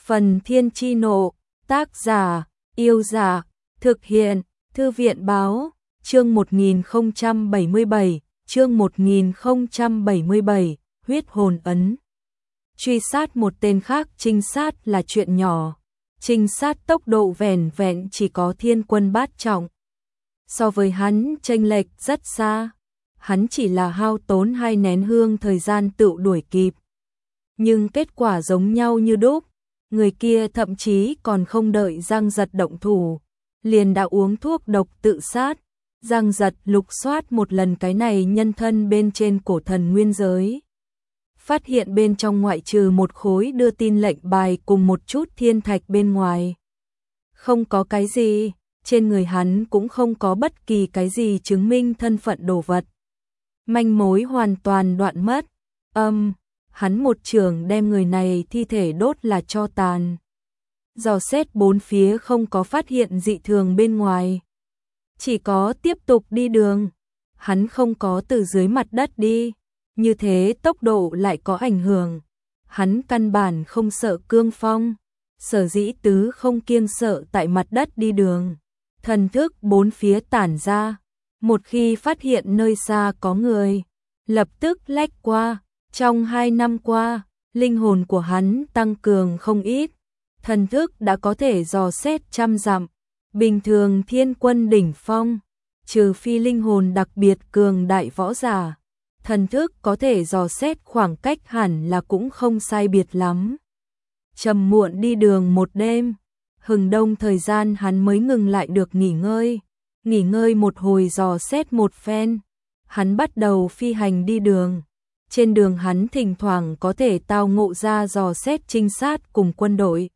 Phần Thiên Chi Nộ, tác giả, Yêu Dạ, thực hiện, Thư viện Báo, chương 1077, chương 1077, huyết hồn ấn. Truy sát một tên khác trinh sát là chuyện nhỏ, trinh sát tốc độ vẻn vẹn chỉ có thiên quân bát trọng. So với hắn chênh lệch rất xa, hắn chỉ là hao tốn 2 nén hương thời gian tự đuổi kịp. Nhưng kết quả giống nhau như đúc, người kia thậm chí còn không đợi Giang Giật động thủ, liền đã uống thuốc độc tự sát. Giang Giật lục soát một lần cái này nhân thân bên trên cổ thần nguyên giới, phát hiện bên trong ngoại trừ một khối đưa tin lệnh bài cùng một chút thiên thạch bên ngoài, không có cái gì, trên người hắn cũng không có bất kỳ cái gì chứng minh thân phận đồ vật. Manh mối hoàn toàn đoạn mất. Hắn một chưởng đem người này thi thể đốt là tro tàn. Dò xét bốn phía không có phát hiện dị thường bên ngoài, chỉ có tiếp tục đi đường. Hắn không có từ dưới mặt đất đi, như thế tốc độ lại có ảnh hưởng. Hắn căn bản không sợ cương phong, sở dĩ tứ không kiêng sợ tại mặt đất đi đường. Thần thức bốn phía tản ra, một khi phát hiện nơi xa có người, lập tức lách qua. Trong 2 năm qua, linh hồn của hắn tăng cường không ít, thần thức đã có thể dò xét trăm dặm. Bình thường thiên quân đỉnh phong, trừ phi linh hồn đặc biệt cường đại võ giả, thần thức có thể dò xét khoảng cách hẳn là cũng không sai biệt lắm. Trầm muộn đi đường một đêm, hừng đông thời gian hắn mới ngừng lại được nghỉ ngơi một hồi dò xét một phen. Hắn bắt đầu phi hành đi đường. Trên đường hắn thỉnh thoảng có thể tao ngộ ra dò xét trinh sát cùng quân đội.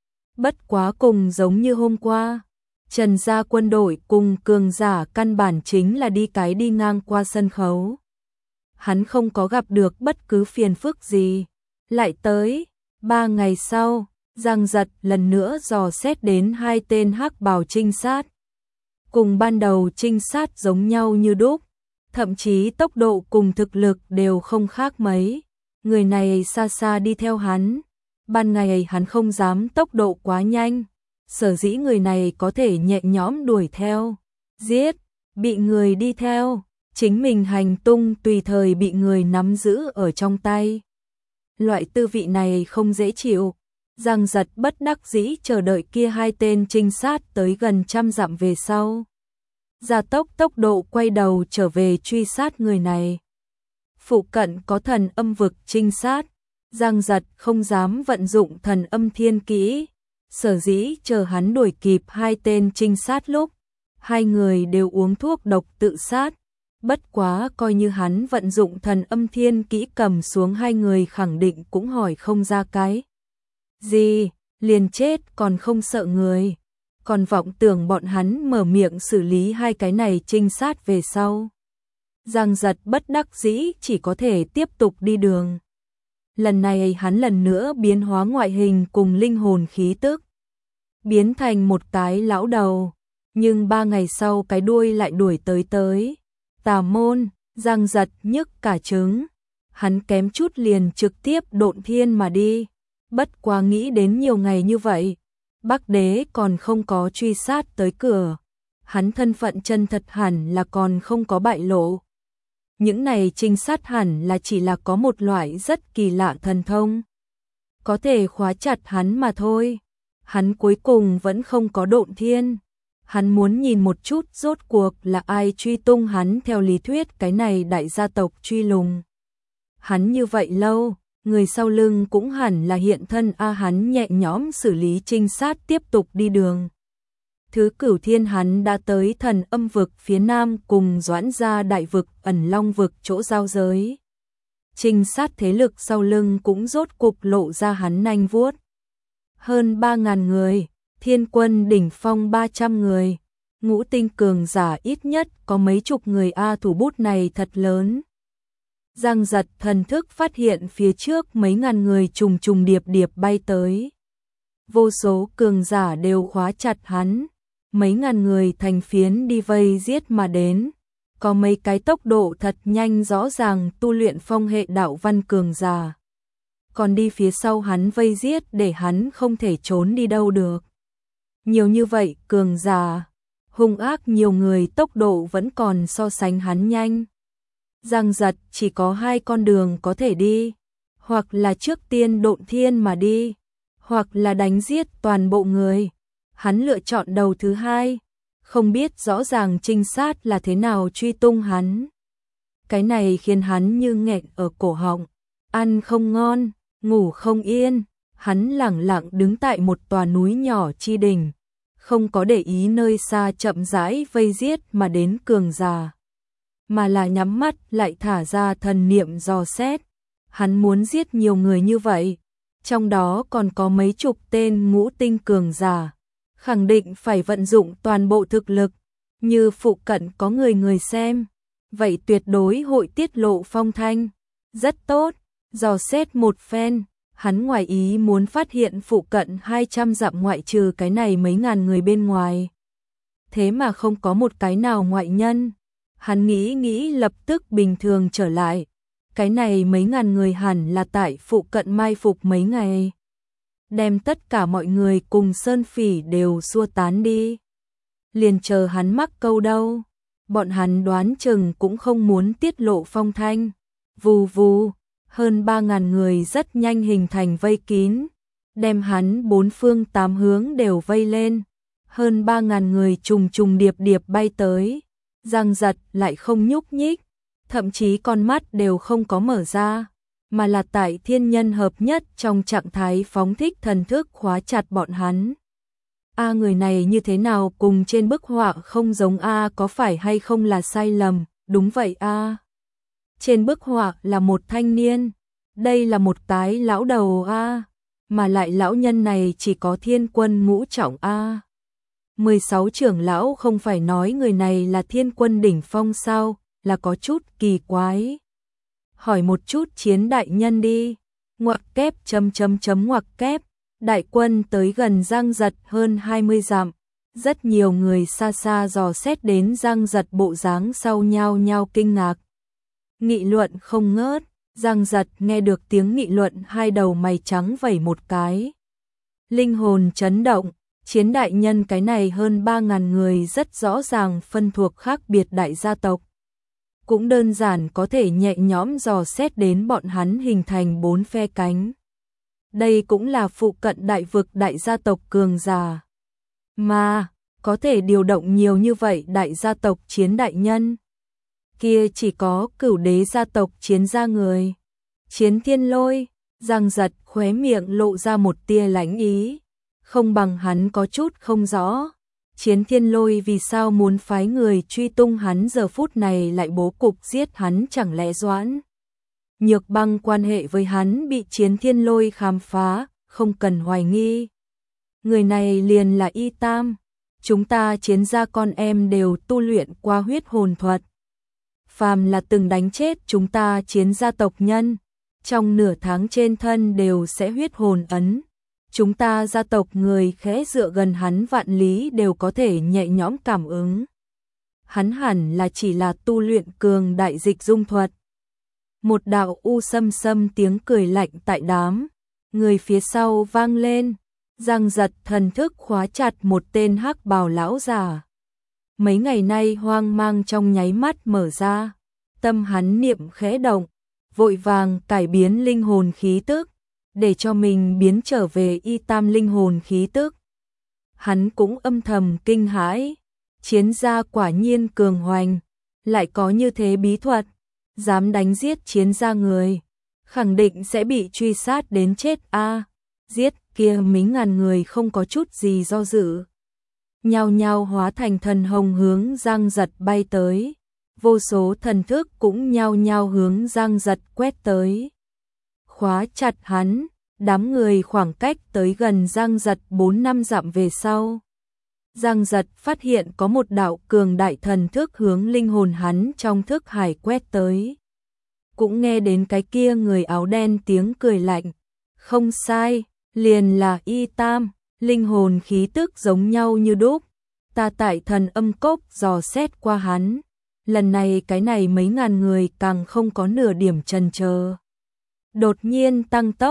Bất quá cùng giống như hôm qua, Trần gia quân đội cùng cường giả căn bản chính là đi ngang qua sân khấu. Hắn không có gặp được bất cứ phiền phức gì. Lại tới, 3 ngày sau, Giang Giật lần nữa dò xét đến 2 tên hắc bào trinh sát. Cùng ban đầu trinh sát giống nhau như đúc, thậm chí tốc độ cùng thực lực đều không khác mấy. Người này xa xa đi theo hắn. Ban ngày hắn không dám tốc độ quá nhanh, sở dĩ người này có thể nhẹ nhõm đuổi theo, giết, bị người đi theo, chính mình hành tung tùy thời bị người nắm giữ ở trong tay. Loại tư vị này không dễ chịu. Giang Giật bất đắc dĩ chờ đợi kia 2 tên trinh sát tới gần 100 dặm về sau, gia tốc độ quay đầu trở về truy sát người này. Phụ cận có thần âm vực trinh sát, Giang Giật không dám vận dụng thần âm thiên kỹ, sở dĩ chờ hắn đuổi kịp 2 tên trinh sát lúc, 2 người đều uống thuốc độc tự sát. Bất quá coi như hắn vận dụng thần âm thiên kỹ cầm xuống 2 người khẳng định cũng hỏi không ra cái gì, liền chết còn không sợ người. Còn vọng tưởng bọn hắn mở miệng xử lý 2 cái này trinh sát về sau. Giang Giật bất đắc dĩ chỉ có thể tiếp tục đi đường. Lần này hắn lần nữa biến hóa ngoại hình cùng linh hồn khí tức, biến thành một cái lão đầu, nhưng 3 ngày sau cái đuôi lại đuổi tới. Tà môn, Giang Giật nhức cả trứng, hắn kém chút liền trực tiếp độn thiên mà đi. Bất quá nghĩ đến nhiều ngày như vậy, Bắc Đế còn không có truy sát tới cửa, hắn thân phận chân thật hẳn là còn không có bại lộ. Những này trinh sát hẳn là chỉ là có một loại rất kỳ lạ thần thông, có thể khóa chặt hắn mà thôi. Hắn cuối cùng vẫn không có độn thiên. Hắn muốn nhìn một chút rốt cuộc là ai truy tung hắn. Theo lý thuyết cái này đại gia tộc truy lùng hắn như vậy lâu, người sau lưng cũng hẳn là hiện thân hắn nhẹ nhõm xử lý trinh sát tiếp tục đi đường. Thứ Cửu Thiên hắn đã tới thần âm vực phía nam cùng Doãn gia đại vực ẩn long vực chỗ giao giới. Trinh sát thế lực sau lưng cũng rốt cục lộ ra hắn nanh vuốt. Hơn 3.000 người, thiên quân đỉnh phong 300 người, ngũ tinh cường giả ít nhất có mấy chục người. Thủ bút này thật lớn. Giang Giật thần thức phát hiện phía trước mấy ngàn người trùng điệp bay tới. Vô số cường giả đều khóa chặt hắn. Mấy ngàn người thành phiến đi vây giết mà đến. Có mấy cái tốc độ thật nhanh rõ ràng tu luyện phong hệ đạo văn cường giả. còn đi phía sau hắn vây giết để hắn không thể trốn đi đâu được. Nhiều như vậy cường giả, hung ác nhiều người tốc độ vẫn còn so sánh hắn nhanh. Giang Giật chỉ có hai con đường có thể đi, hoặc là trước tiên độn thiên mà đi, hoặc là đánh giết toàn bộ người. Hắn lựa chọn đầu thứ hai, không biết rõ ràng trinh sát là thế nào truy tung hắn. Cái này khiến hắn như nghẹn ở cổ họng, ăn không ngon, ngủ không yên. Hắn lẳng lặng đứng tại một tòa núi nhỏ chi đỉnh, không có để ý nơi xa chậm rãi vây giết mà đến cường giả, mà là nhắm mắt lại thả ra thần niệm dò xét. Hắn muốn giết nhiều người như vậy, trong đó còn có mấy chục tên ngũ tinh cường giả, khẳng định phải vận dụng toàn bộ thực lực. Như phụ cận có người xem, vậy tuyệt đối hội tiết lộ phong thanh. Rất tốt, dò xét một phen, hắn ngoài ý muốn phát hiện phụ cận 200 dặm ngoại trừ cái này mấy ngàn người bên ngoài, thế mà không có một cái nào ngoại nhân. Hắn nghĩ lập tức bình thường trở lại. Cái này mấy ngàn người hẳn là tại phụ cận mai phục mấy ngày, đem tất cả mọi người cùng Sơn Phỉ đều xua tán đi. Liền chờ hắn mắc câu đâu. Bọn hắn đoán chừng cũng không muốn tiết lộ phong thanh. Vù vù, hơn 3.000 người rất nhanh hình thành vây kín, đem hắn bốn phương tám hướng đều vây lên. Hơn 3.000 người trùng trùng điệp điệp bay tới. Giang Giật lại không nhúc nhích, thậm chí con mắt đều không có mở ra, mà là tại thiên nhân hợp nhất trong trạng thái phóng thích thần thức khóa chặt bọn hắn. Người này như thế nào cùng trên bức họa không giống có phải hay không là sai lầm? Đúng vậy trên bức họa là một thanh niên, đây là một cái lão đầu mà lại lão nhân này chỉ có thiên quân ngũ trọng 16 trưởng lão không phải nói người này là thiên quân đỉnh phong sao, là có chút kỳ quái. Hỏi một chút Chiến đại nhân đi. Ngoặc kép ngoặc kép. Đại quân tới gần Giang Giật hơn 20 dặm. Rất nhiều người xa xa dò xét đến Giang Giật bộ dáng sau nhao nhao kinh ngạc. Nghị luận không ngớt. Giang Giật nghe được tiếng nghị luận, hai đầu mày trắng vẩy một cái. Linh hồn chấn động. Chiến đại nhân cái này hơn 3.000 người rất rõ ràng phân thuộc khác biệt đại gia tộc. Cũng đơn giản có thể nhẹ nhõm dò xét đến bọn hắn hình thành 4 phe cánh. Đây cũng là phụ cận đại vực đại gia tộc cường giả. Mà, có thể điều động nhiều như vậy đại gia tộc Chiến đại nhân. Kia chỉ có Cửu đế gia tộc Chiến gia người. Chiến Thiên Lôi, Giang Giật khóe miệng lộ ra một tia lãnh ý. Không bằng hắn có chút không rõ. Chiến Thiên Lôi vì sao muốn phái người truy tung hắn giờ phút này lại bố cục giết hắn, chẳng lẽ Doãn Nhược Băng quan hệ với hắn bị Chiến Thiên Lôi khám phá, không cần hoài nghi. Người này liền là Y Tam, chúng ta Chiến gia con em đều tu luyện qua huyết hồn thuật. Phàm là từng đánh chết chúng ta Chiến gia tộc nhân, trong nửa tháng trên thân đều sẽ huyết hồn ấn. Chúng ta gia tộc người khẽ dựa gần hắn vạn lý đều có thể nhẹ nhõm cảm ứng. Hắn hẳn là chỉ là tu luyện cường đại dịch dung thuật. Một đạo u sâm sâm tiếng cười lạnh tại đám người phía sau vang lên. Giang Giật thần thức khóa chặt một tên hắc bào lão già. Mấy ngày nay hoang mang trong nháy mắt mở ra. Tâm hắn niệm khẽ động, vội vàng cải biến linh hồn khí tức, để cho mình biến trở về Y Tam linh hồn khí tức. Hắn cũng âm thầm kinh hãi, Chiến gia quả nhiên cường hoành, lại có như thế bí thuật, dám đánh giết Chiến gia người, khẳng định sẽ bị truy sát đến chết giết kia mấy ngàn người không có chút gì do dự. Nhao nhao hóa thành thần hồng hướng Giang Giật bay tới, vô số thần thức cũng nhao nhao hướng Giang Giật quét tới. Khóa chặt hắn, đám người khoảng cách tới gần Giang Giật 4-5 dặm về sau. Giang Giật phát hiện có một đạo cường đại thần thức hướng linh hồn hắn trong thức hải quét tới. Cũng nghe đến cái kia người áo đen tiếng cười lạnh. Không sai, liền là Y Tam, linh hồn khí tức giống nhau như đúc. Ta tại thần âm cốc dò xét qua hắn. Lần này cái này mấy ngàn người càng không có nửa điểm chần chờ. Đột nhiên tăng tốc,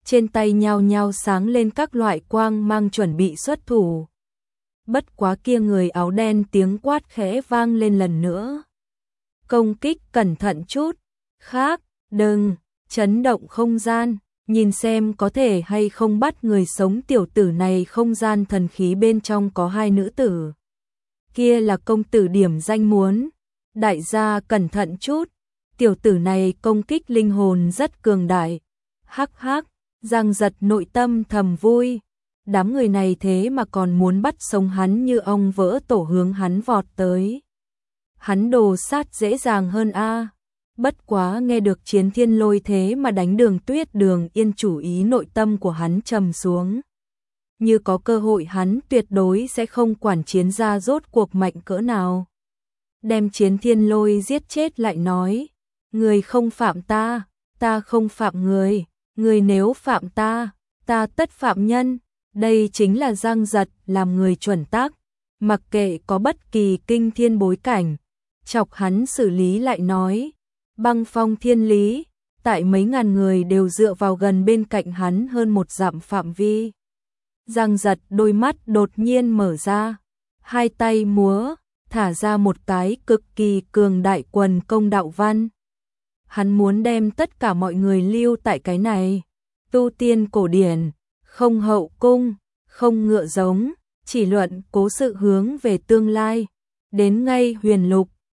trên tay nhao nhao sáng lên các loại quang mang chuẩn bị xuất thủ. Bất quá kia người áo đen tiếng quát khẽ vang lên lần nữa. Công kích cẩn thận chút, khác, đừng, chấn động không gian, nhìn xem có thể hay không bắt người sống. Tiểu tử này không gian thần khí bên trong có 2 nữ tử. Kia là công tử điểm danh muốn. Đại gia cẩn thận chút, tiểu tử này công kích linh hồn rất cường đại. Hắc hắc, Giang Giật nội tâm thầm vui. Đám người này thế mà còn muốn bắt sống hắn, như ong vỡ tổ hướng hắn vọt tới. Hắn đồ sát dễ dàng hơn a. Bất quá nghe được Chiến Thiên Lôi thế mà đánh Đường Tuyết Đường Yên, chủ ý nội tâm của hắn trầm xuống. Như có cơ hội hắn tuyệt đối sẽ không quản Chiến gia rốt cuộc mạnh cỡ nào. Đem Chiến Thiên Lôi giết chết lại nói, người không phạm ta, ta không phạm người, người nếu phạm ta, ta tất phạm nhân. Đây chính là Giang Giật, làm người chuẩn tắc, mặc kệ có bất kỳ kinh thiên bối cảnh, chọc hắn xử lý lại nói. Băng phong thiên lý, tại mấy ngàn người đều dựa vào gần bên cạnh hắn hơn 1 dặm phạm vi. Giang Giật đôi mắt đột nhiên mở ra, 2 tay múa, thả ra một cái cực kỳ cường đại quần công đạo văn. Hắn muốn đem tất cả mọi người lưu tại cái này. Tu tiên cổ điển, không hậu cung, không ngựa giống, chỉ luận cố sự hướng về tương lai. Đến ngay huyền lục,